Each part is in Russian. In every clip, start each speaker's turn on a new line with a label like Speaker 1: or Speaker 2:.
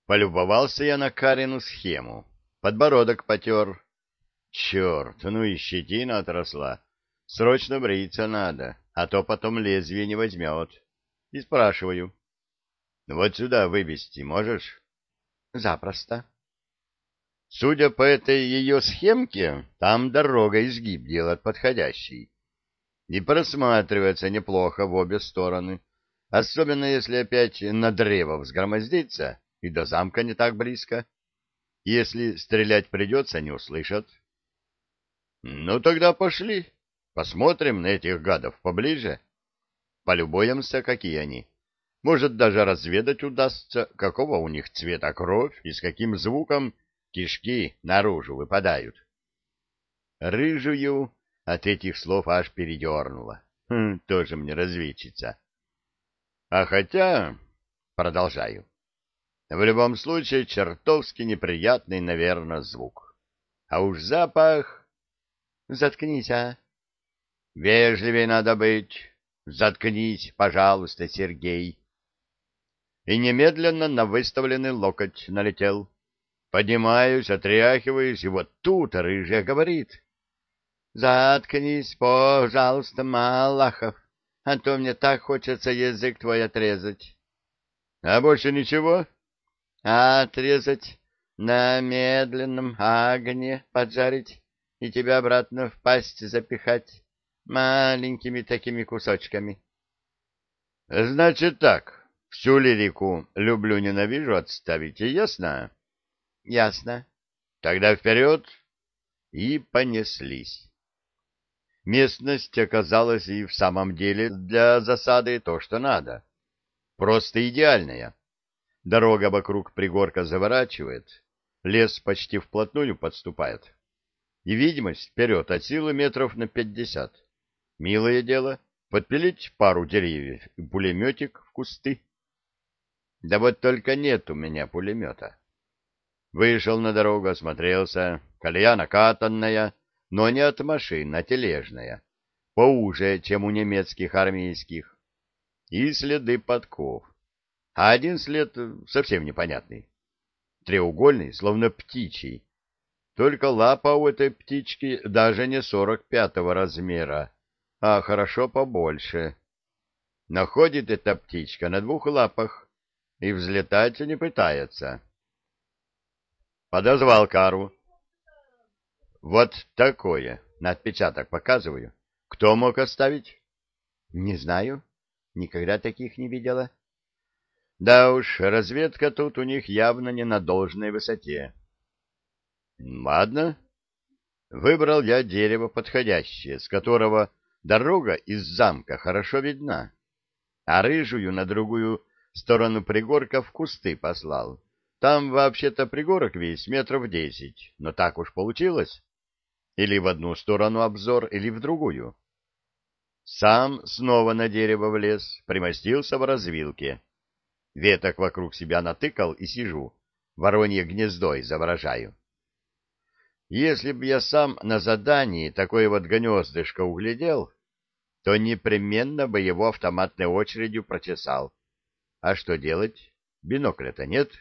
Speaker 1: Полюбовался я на Карину схему. Подбородок потер. Черт, ну и щетина отросла. Срочно бриться надо, а то потом лезвие не возьмет. И спрашиваю. Вот сюда вывести можешь? Запросто. Судя по этой ее схемке, там дорога изгиб делает подходящий. И просматривается неплохо в обе стороны. Особенно если опять на древо взгромоздиться, и до замка не так близко. Если стрелять придется, не услышат. Ну, тогда пошли. Посмотрим на этих гадов поближе. Полюбуемся, какие они. Может, даже разведать удастся, какого у них цвета кровь и с каким звуком кишки наружу выпадают. Рыжую от этих слов аж передернула. Тоже мне разведчица. А хотя... Продолжаю. В любом случае, чертовски неприятный, наверное, звук. А уж запах... Заткнись, а. Вежливее надо быть. Заткнись, пожалуйста, Сергей. И немедленно на выставленный локоть налетел. Поднимаюсь, отряхиваюсь, и вот тут рыжая говорит. Заткнись, пожалуйста, Малахов, а то мне так хочется язык твой отрезать. А больше ничего? Отрезать, на медленном огне поджарить и тебя обратно в пасть запихать маленькими такими кусочками. Значит так, всю лирику люблю-ненавижу отставить, ясно? Ясно. Тогда вперед. И понеслись. Местность оказалась и в самом деле для засады то, что надо. Просто идеальная. Дорога вокруг пригорка заворачивает, лес почти вплотную подступает. И видимость вперед от силы метров на 50. Милое дело, подпилить пару деревьев и пулеметик в кусты. Да вот только нет у меня пулемета. Вышел на дорогу, осмотрелся. Колея накатанная, но не от машин, а тележная. Поуже, чем у немецких армейских. И следы подков. А один след совсем непонятный. Треугольный, словно птичий. Только лапа у этой птички даже не 45-го размера, а хорошо побольше. Находит эта птичка на двух лапах и взлетать не пытается. Подозвал кару. Вот такое. На отпечаток показываю. Кто мог оставить? Не знаю. Никогда таких не видела. Да уж, разведка тут у них явно не на должной высоте. Ладно. Выбрал я дерево подходящее, с которого дорога из замка хорошо видна, а рыжую на другую сторону пригорка в кусты послал. Там вообще-то пригорок весь метров 10, но так уж получилось. Или в одну сторону обзор, или в другую. Сам снова на дерево влез, примостился в развилке. Веток вокруг себя натыкал и сижу, воронье гнездо изображаю. Если б я сам на задании такое вот гнездышко углядел, то непременно бы его автоматной очередью прочесал. А что делать? Бинокля-то нет.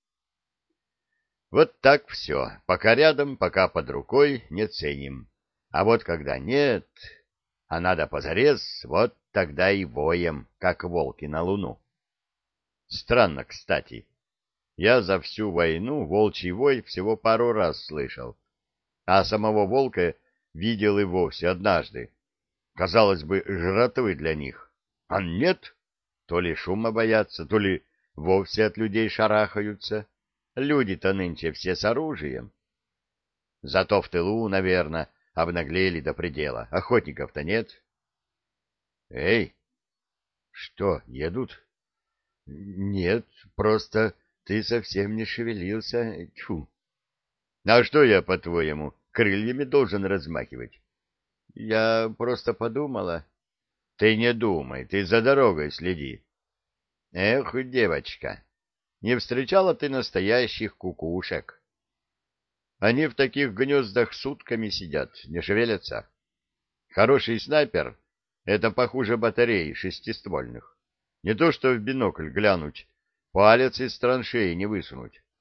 Speaker 1: Вот так все. Пока рядом, пока под рукой, не ценим. А вот когда нет, а надо позарез, вот тогда и воем, как волки на луну. Странно, кстати. Я за всю войну волчий вой всего пару раз слышал, а самого волка видел и вовсе однажды. Казалось бы, жратвы для них. А нет, то ли шума боятся, то ли вовсе от людей шарахаются. Люди-то нынче все с оружием. Зато в тылу, наверное, обнаглели до предела. Охотников-то нет. Эй, что, едут? Нет, просто ты совсем не шевелился. Тьфу. А что я, по-твоему, крыльями должен размахивать? Я просто подумала. Ты не думай, ты за дорогой следи. Эх, девочка, не встречала ты настоящих кукушек. Они в таких гнездах сутками сидят, не шевелятся. Хороший снайпер — это похуже батарей шестиствольных. Не то что в бинокль глянуть, палец из траншеи не высунуть,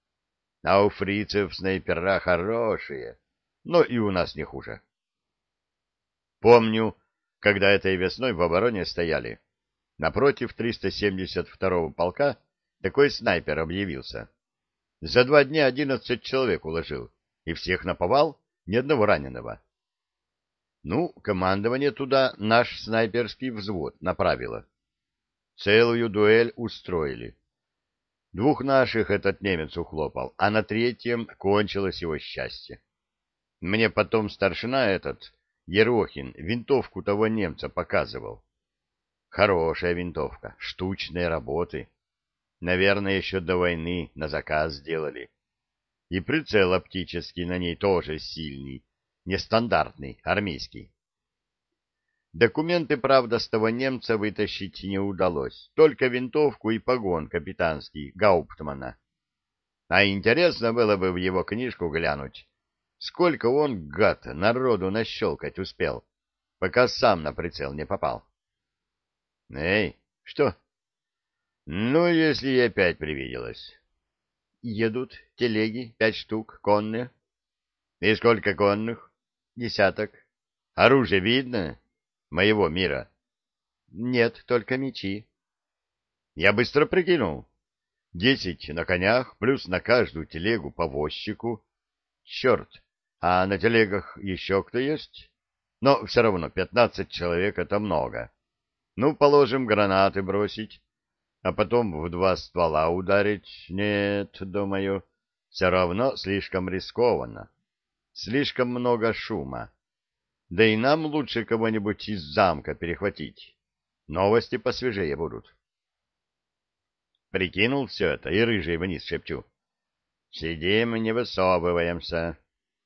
Speaker 1: А у фрицев снайпера хорошие, но и у нас не хуже. Помню, когда этой весной в обороне стояли, напротив 372-го полка такой снайпер объявился. За 2 дня 11 человек уложил, и всех наповал, ни одного раненого. Ну, командование туда наш снайперский взвод направило. Целую дуэль устроили. 2 наших этот немец ухлопал, а на 3-м кончилось его счастье. Мне потом старшина этот, Ерохин, винтовку того немца показывал. Хорошая винтовка, штучной работы. Наверное, еще до войны на заказ сделали. И прицел оптический на ней тоже сильный, нестандартный, армейский. Документы, правда, с того немца вытащить не удалось, только винтовку и погон капитанский Гауптмана. А интересно было бы в его книжку глянуть, сколько он, гад, народу нащелкать успел, пока сам на прицел не попал. Эй, что? Ну, если и опять привиделось. Едут телеги, 5 штук, конные. И сколько конных? 10. Оружие видно? Моего мира. Нет, только мечи. Я быстро прикинул. 10 на конях, плюс на каждую телегу по возчику. Черт, а на телегах еще кто есть? Но все равно 15 человек — это много. Ну, положим, гранаты бросить, а потом в 2 ствола ударить. Нет, думаю, все равно слишком рискованно. Слишком много шума. Да и нам лучше кого-нибудь из замка перехватить. Новости посвежее будут. Прикинул все это и рыжий вниз шепчу. Сидим, не высовываемся.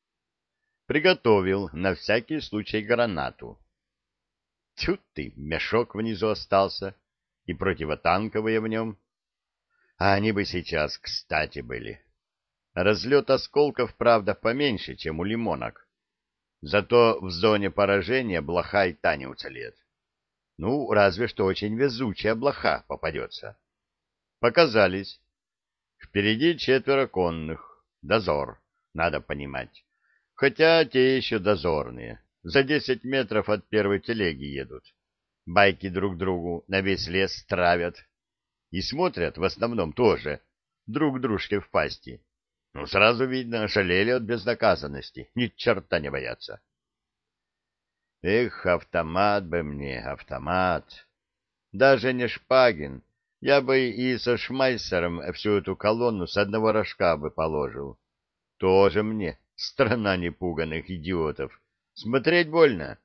Speaker 1: Приготовил на всякий случай гранату. Тьфу ты, мешок внизу остался, и противотанковые в нем. А они бы сейчас кстати были. Разлет осколков, правда, поменьше, чем у лимонок. Зато в зоне поражения блоха и та не уцелеет. Ну, разве что очень везучая блоха попадется. Показались. Впереди 4 конных. Дозор, надо понимать. Хотя те еще дозорные. За 10 метров от первой телеги едут. Байки друг другу на весь лес травят. И смотрят в основном тоже друг дружке в пасти. Ну, сразу видно, ошалели от безнаказанности, ни черта не боятся. Эх, автомат бы мне, автомат. Даже не Шпагин. Я бы и со Шмайсером всю эту колонну с одного рожка бы положил. Тоже мне, страна непуганых идиотов. Смотреть больно.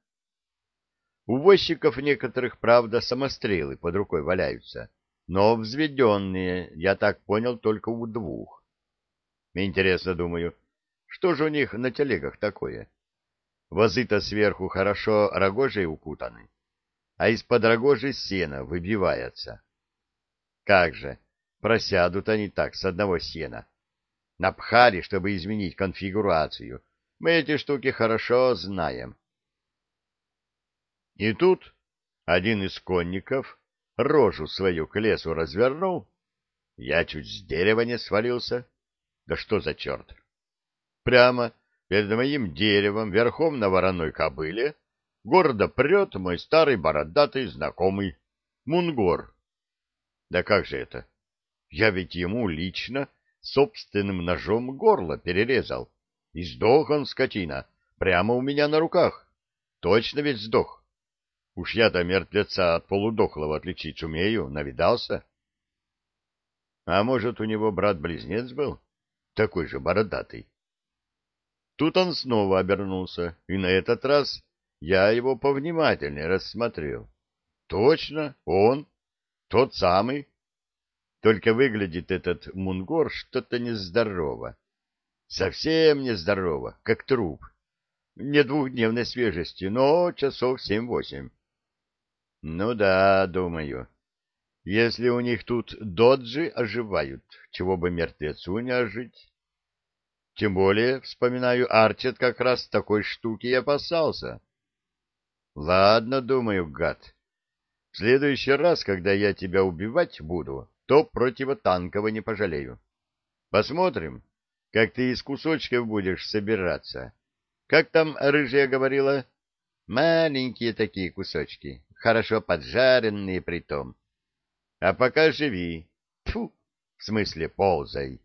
Speaker 1: У возчиков некоторых, правда, самострелы под рукой валяются, но взведенные, я так понял, только у 2. Интересно, думаю, что же у них на телегах такое? Возы-то сверху хорошо рогожей укутаны, а из-под рогожи сено выбивается. Как же, просядут они так с одного сена. Напхали, чтобы изменить конфигурацию. Мы эти штуки хорошо знаем. И тут один из конников рожу свою к лесу развернул. Я чуть с дерева не свалился. Да что за черт? Прямо перед моим деревом, верхом на вороной кобыле, гордо прет мой старый бородатый знакомый Мунгор. Да как же это? Я ведь ему лично собственным ножом горло перерезал. И сдох он, скотина, прямо у меня на руках. Точно ведь сдох. Уж я-то мертвеца от полудохлого отличить умею, навидался. А может, у него брат-близнец был? Такой же бородатый. Тут он снова обернулся, и на этот раз я его повнимательнее рассмотрел. Точно, он, тот самый. Только выглядит этот Мунгор что-то нездорово. Совсем нездорово, как труп. Не 2-дневной свежести, но часов 7-8. Ну да, думаю, если у них тут доджи оживают, чего бы мертвецу не ожить. Тем более, вспоминаю, Арчет как раз такой штуки и опасался. Ладно, думаю, гад, в следующий раз, когда я тебя убивать буду, то противотанково не пожалею. Посмотрим, как ты из кусочков будешь собираться. Как там рыжая говорила? Маленькие такие кусочки, хорошо поджаренные притом. А пока живи. Тьфу, в смысле ползай.